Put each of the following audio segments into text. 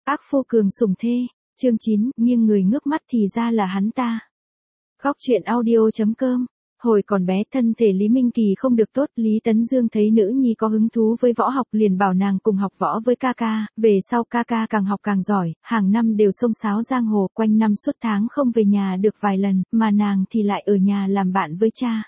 Ác phu cường sủng thê, chương 9, nghiêng người ngước mắt thì ra là hắn ta. Góc truyện audio.com. Hồi còn bé thân thể Lý Minh Kỳ không được tốt, Lý Tấn Dương thấy nữ nhi có hứng thú với võ học liền bảo nàng cùng học võ với ca ca, về sau ca ca càng học càng giỏi, hàng năm đều xông xáo giang hồ, quanh năm suốt tháng không về nhà được vài lần, mà nàng thì lại ở nhà làm bạn với cha.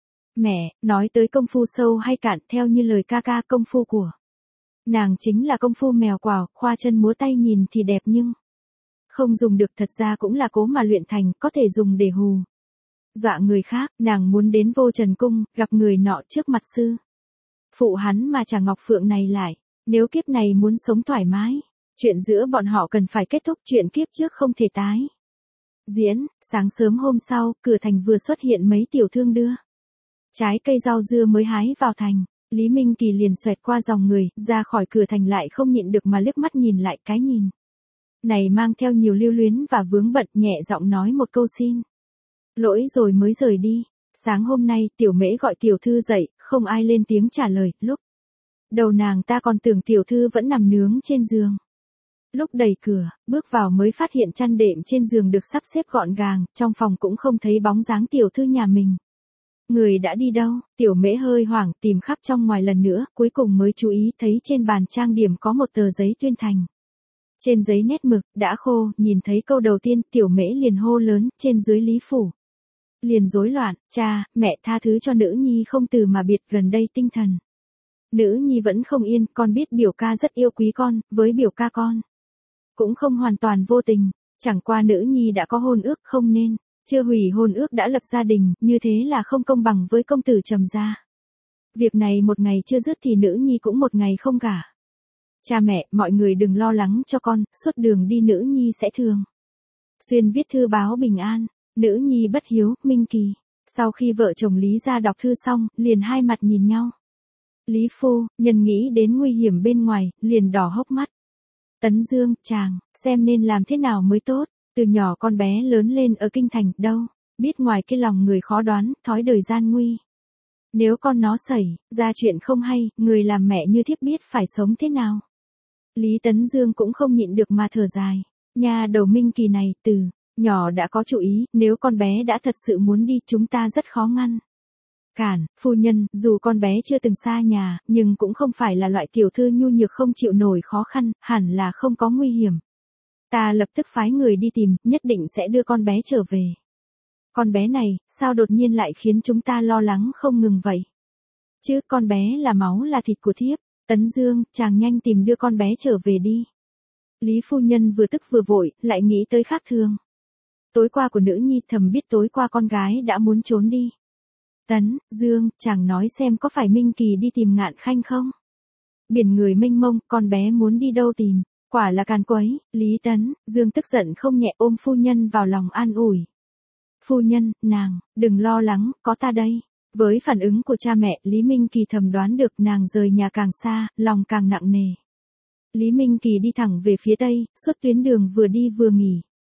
Mẹ, nói tới công phu sâu hay cạn, theo như lời ca ca, công phu của nàng chính là công phu mèo quào, khoa chân múa tay, nhìn thì đẹp nhưng không dùng được, thật ra cũng là cố mà luyện thành, có thể dùng để hù dọa người khác. Nàng muốn đến Vô Trần Cung, gặp người nọ trước mặt sư phụ hắn mà trả Ngọc Phượng này lại. Nếu kiếp này muốn sống thoải mái, chuyện giữa bọn họ cần phải kết thúc, chuyện kiếp trước không thể tái diễn. Sáng sớm hôm sau, cửa thành vừa xuất hiện mấy tiểu thương đưa trái cây rau dưa mới hái vào thành. Lý Minh Kỳ liền xoẹt qua dòng người, ra khỏi cửa thành lại không nhịn được mà liếc mắt nhìn lại, cái nhìn này mang theo nhiều lưu luyến và vướng bận, nhẹ giọng nói một câu xin lỗi rồi mới rời đi. Sáng hôm nay, Tiểu Mễ gọi tiểu thư dậy, không ai lên tiếng trả lời, lúc đầu nàng ta còn tưởng tiểu thư vẫn nằm nướng trên giường. Lúc đẩy cửa, bước vào mới phát hiện chăn đệm trên giường được sắp xếp gọn gàng, trong phòng cũng không thấy bóng dáng tiểu thư nhà mình. Người đã đi đâu? Tiểu Mễ hơi hoảng, tìm khắp trong ngoài lần nữa, cuối cùng mới chú ý thấy trên bàn trang điểm có một tờ giấy tuyên thành. Trên giấy nét mực đã khô, nhìn thấy câu đầu tiên, Tiểu Mễ liền hô lớn, trên dưới Lý phủ liền rối loạn. Cha, mẹ tha thứ cho nữ nhi không từ mà biệt, gần đây tinh thần nữ nhi vẫn không yên, con biết biểu ca rất yêu quý con, với biểu ca con cũng không hoàn toàn vô tình, chẳng qua nữ nhi đã có hôn ước, không nên chưa hủy hôn ước đã lập gia đình, như thế là không công bằng với công tử Trầm gia. Việc này một ngày chưa dứt thì nữ nhi cũng một ngày không gả. Cha mẹ, mọi người đừng lo lắng cho con, suốt đường đi nữ nhi sẽ thường xuyên viết thư báo bình an. Nữ nhi bất hiếu, Minh Kỳ. Sau khi vợ chồng Lý gia đọc thư xong, liền hai mặt nhìn nhau. Lý phu nhân nghĩ đến nguy hiểm bên ngoài, liền đỏ hốc mắt. Tấn Dương, chàng, xem nên làm thế nào mới tốt. Từ nhỏ con bé lớn lên ở kinh thành, đâu biết ngoài cái lòng người khó đoán, thói đời gian nguy. Nếu con nó xảy ra chuyện không hay, người làm mẹ như thiếp biết phải sống thế nào. Lý Tấn Dương cũng không nhịn được mà thở dài. Nhà đầu Minh Kỳ này, từ nhỏ đã có chủ ý, nếu con bé đã thật sự muốn đi, chúng ta rất khó ngăn cản. Phu nhân, dù con bé chưa từng xa nhà, nhưng cũng không phải là loại tiểu thư nhu nhược không chịu nổi khó khăn, hẳn là không có nguy hiểm. Ta lập tức phái người đi tìm, nhất định sẽ đưa con bé trở về. Con bé này, sao đột nhiên lại khiến chúng ta lo lắng không ngừng vậy? Chứ con bé là máu là thịt của thiếp. Tấn Dương, chàng nhanh tìm đưa con bé trở về đi. Lý phu nhân vừa tức vừa vội, lại nghĩ tới khác thường tối qua của nữ nhi, thầm biết tối qua con gái đã muốn trốn đi. Tấn Dương, chàng nói xem có phải Minh Kỳ đi tìm Ngạn Khanh không? Biển người mênh mông, con bé muốn đi đâu tìm? Quả là càn quấy. Lý Tấn Dương tức giận không nhẹ, ôm phu nhân vào lòng an ủi. Phu nhân, nàng đừng lo lắng, có ta đây. Với phản ứng của cha mẹ, Lý Minh Kỳ thầm đoán được nàng rời nhà càng xa, lòng càng nặng nề. Lý Minh Kỳ đi thẳng về phía tây, suốt tuyến đường vừa đi vừa nghỉ.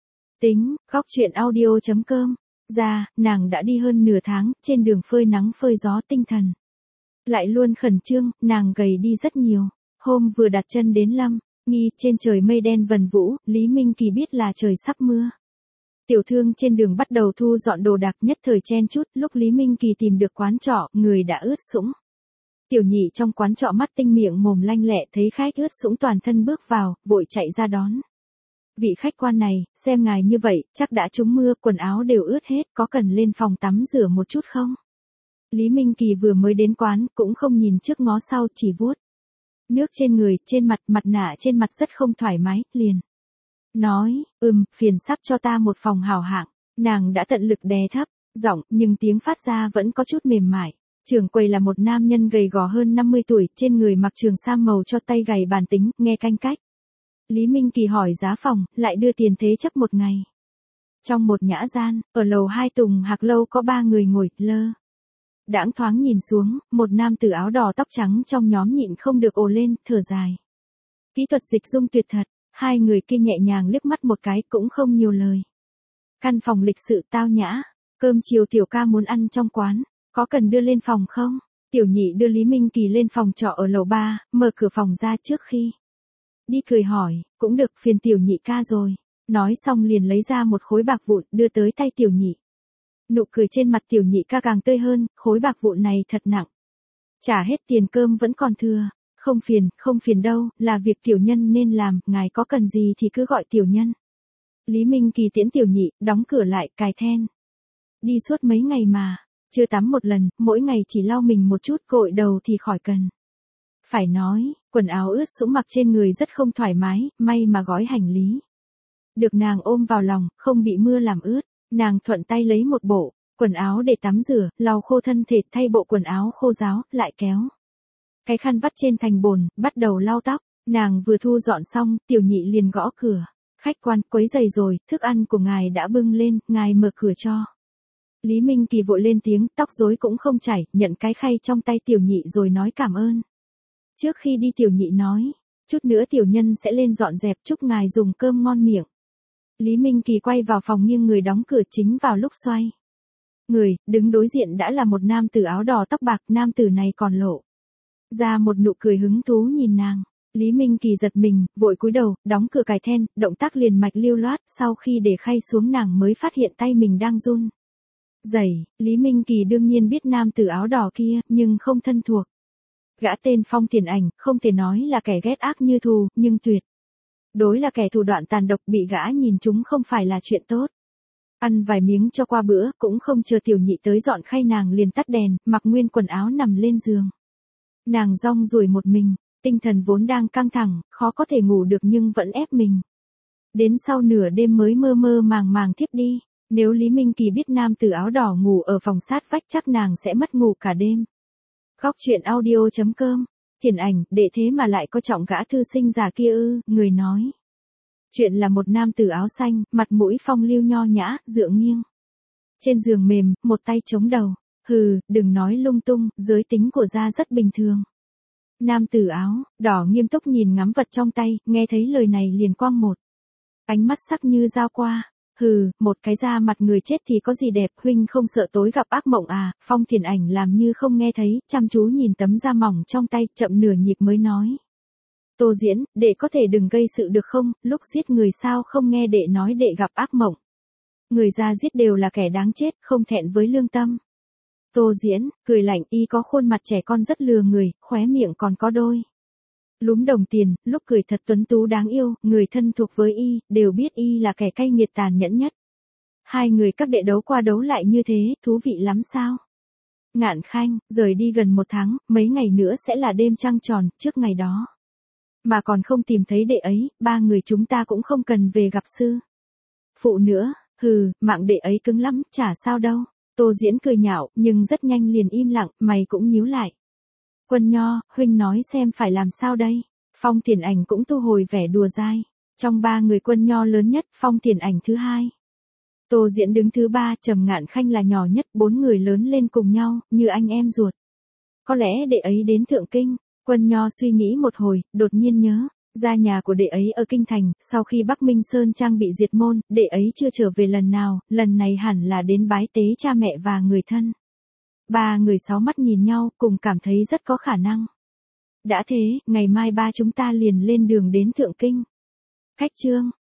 Tính, góc truyện audio.com. Ra, nàng đã đi hơn nửa tháng, trên đường phơi nắng phơi gió, tinh thần lại luôn khẩn trương, nàng gầy đi rất nhiều. Hôm vừa đặt chân đến Lâm Nghi, trên trời mây đen vần vũ, Lý Minh Kỳ biết là trời sắp mưa. Tiểu thương trên đường bắt đầu thu dọn đồ đạc, nhất thời chen chúc. Lúc Lý Minh Kỳ tìm được quán trọ, người đã ướt sũng. Tiểu nhị trong quán trọ mắt tinh miệng mồm lanh lẹ, thấy khách ướt sũng toàn thân bước vào, vội chạy ra đón. Vị khách quan này, xem ngài như vậy, chắc đã trúng mưa, quần áo đều ướt hết, có cần lên phòng tắm rửa một chút không? Lý Minh Kỳ vừa mới đến quán, cũng không nhìn trước ngó sau, chỉ vuốt nước trên người, trên mặt, mặt nạ trên mặt rất không thoải mái, liền nói, phiền sắp cho ta một phòng hảo hạng. Nàng đã tận lực đè thấp giọng, nhưng tiếng phát ra vẫn có chút mềm mại. Trưởng quầy là một nam nhân gầy gò hơn 50 tuổi, trên người mặc trường sam màu cho tay gầy bàn tính, nghe canh cách. Lý Minh Kỳ hỏi giá phòng, lại đưa tiền thế chấp một ngày. Trong một nhã gian, ở lầu 2 Tùng Hạc Lâu có 3 người ngồi, lơ đãng thoáng nhìn xuống, một nam tử áo đỏ tóc trắng trong nhóm nhịn không được ồ lên, thở dài. Kỹ thuật dịch dung tuyệt thật, hai người kia nhẹ nhàng liếc mắt một cái cũng không nhiều lời. Căn phòng lịch sự tao nhã, cơm chiều tiểu ca muốn ăn trong quán, có cần đưa lên phòng không? Tiểu nhị đưa Lý Minh Kỳ lên phòng trọ ở lầu 3, mở cửa phòng ra trước khi đi cười hỏi, cũng được, phiền tiểu nhị ca rồi. Nói xong liền lấy ra một khối bạc vụn đưa tới tay tiểu nhị. Nụ cười trên mặt tiểu nhị ca càng tươi hơn, khối bạc vụn này thật nặng. Trả hết tiền cơm vẫn còn thừa. Không phiền đâu, là việc tiểu nhân nên làm, ngài có cần gì thì cứ gọi tiểu nhân. Lý Minh Kỳ tiễn tiểu nhị, đóng cửa lại, cài then. Đi suốt mấy ngày mà, chưa tắm một lần, mỗi ngày chỉ lau mình một chút, gội đầu thì khỏi cần. Phải nói, quần áo ướt sũng mặc trên người rất không thoải mái, may mà gói hành lý. Được nàng ôm vào lòng, không bị mưa làm ướt, nàng thuận tay lấy một bộ quần áo để tắm rửa, lau khô thân thể, thay bộ quần áo khô ráo, lại kéo cái khăn vắt trên thành bồn, bắt đầu lau tóc. Nàng vừa thu dọn xong, tiểu nhị liền gõ cửa. Khách quan, quấy rầy rồi, thức ăn của ngài đã bưng lên, ngài mở cửa cho. Lý Minh Kỳ vội lên tiếng, tóc rối cũng không chảy, nhận cái khay trong tay tiểu nhị rồi nói cảm ơn. Trước khi đi tiểu nhị nói, chút nữa tiểu nhân sẽ lên dọn dẹp, chúc ngài dùng cơm ngon miệng. Lý Minh Kỳ quay vào phòng nghiêng người đóng cửa chính vào lúc xoay người, đứng đối diện đã là một nam tử áo đỏ tóc bạc, nam tử này còn lộ ra một nụ cười hứng thú nhìn nàng. Lý Minh Kỳ giật mình, vội cúi đầu, đóng cửa cài then, động tác liền mạch lưu loát, sau khi để khay xuống nàng mới phát hiện tay mình đang run rẩy. Lý Minh Kỳ đương nhiên biết nam tử áo đỏ kia, nhưng không thân thuộc. Gã tên Phong Tiền Ảnh, không thể nói là kẻ ghét ác như thù, nhưng tuyệt đối là kẻ thủ đoạn tàn độc, bị gã nhìn chúng không phải là chuyện tốt. Ăn vài miếng cho qua bữa, cũng không chờ tiểu nhị tới dọn khay nàng liền tắt đèn, mặc nguyên quần áo nằm lên giường. Nàng rong ruổi một mình, tinh thần vốn đang căng thẳng, khó có thể ngủ được nhưng vẫn ép mình. Đến sau nửa đêm mới mơ mơ màng màng thiếp đi. Nếu Lý Minh Kỳ biết nam tử áo đỏ ngủ ở phòng sát vách chắc nàng sẽ mất ngủ cả đêm. Góc truyện audio.com. Thiển Ảnh, đệ thế mà lại có trọng gã thư sinh già kia ư, người nói. Chuyện là một nam tử áo xanh, mặt mũi phong lưu nho nhã, dựa nghiêng trên giường mềm, một tay chống đầu. Hừ, đừng nói lung tung, giới tính của gia rất bình thường. Nam tử áo đỏ nghiêm túc nhìn ngắm vật trong tay, nghe thấy lời này liền quăng một ánh mắt sắc như dao qua. Hừ, một cái da mặt người chết thì có gì đẹp, huynh không sợ tối gặp ác mộng à? Phong Thiển Ảnh làm như không nghe thấy, chăm chú nhìn tấm da mỏng trong tay, chậm nửa nhịp mới nói. Tô Diễn, đệ có thể đừng gây sự được không, lúc giết người sao không nghe đệ nói đệ gặp ác mộng. Người ra giết đều là kẻ đáng chết, không thẹn với lương tâm. Tô Diễn, cười lạnh, y có khuôn mặt trẻ con rất lừa người, khóe miệng còn có đôi lúm đồng tiền, lúc cười thật tuấn tú đáng yêu, người thân thuộc với y, đều biết y là kẻ cay nghiệt tàn nhẫn nhất. Hai người các đệ đấu qua đấu lại như thế, thú vị lắm sao? Ngạn Khanh, rời đi gần 1 tháng, mấy ngày nữa sẽ là đêm trăng tròn, trước ngày đó. Mà còn không tìm thấy đệ ấy, 3 người chúng ta cũng không cần về gặp sư phụ nữa, hừ, mạng đệ ấy cứng lắm, chả sao đâu. Tô Diễn cười nhạo, nhưng rất nhanh liền im lặng, mày cũng nhíu lại. Quân Nho, huynh nói xem phải làm sao đây? Phong Thiển Ảnh cũng thu hồi vẻ đùa dai. Trong 3 người Quân Nho lớn nhất, Phong Thiển Ảnh thứ 2. Tô Diễn đứng thứ 3, Trầm Ngạn Khanh là nhỏ nhất, 4 người lớn lên cùng nhau, như anh em ruột. Có lẽ đệ ấy đến Thượng Kinh. Quân Nho suy nghĩ một hồi, đột nhiên nhớ, ra nhà của đệ ấy ở Kinh Thành, sau khi Bắc Minh Sơn Trang bị diệt môn, đệ ấy chưa trở về lần nào, lần này hẳn là đến bái tế cha mẹ và người thân. 3 người 6 mắt nhìn nhau, cùng cảm thấy rất có khả năng. Đã thế, ngày mai 3 chúng ta liền lên đường đến Thượng Kinh. Khách Trương,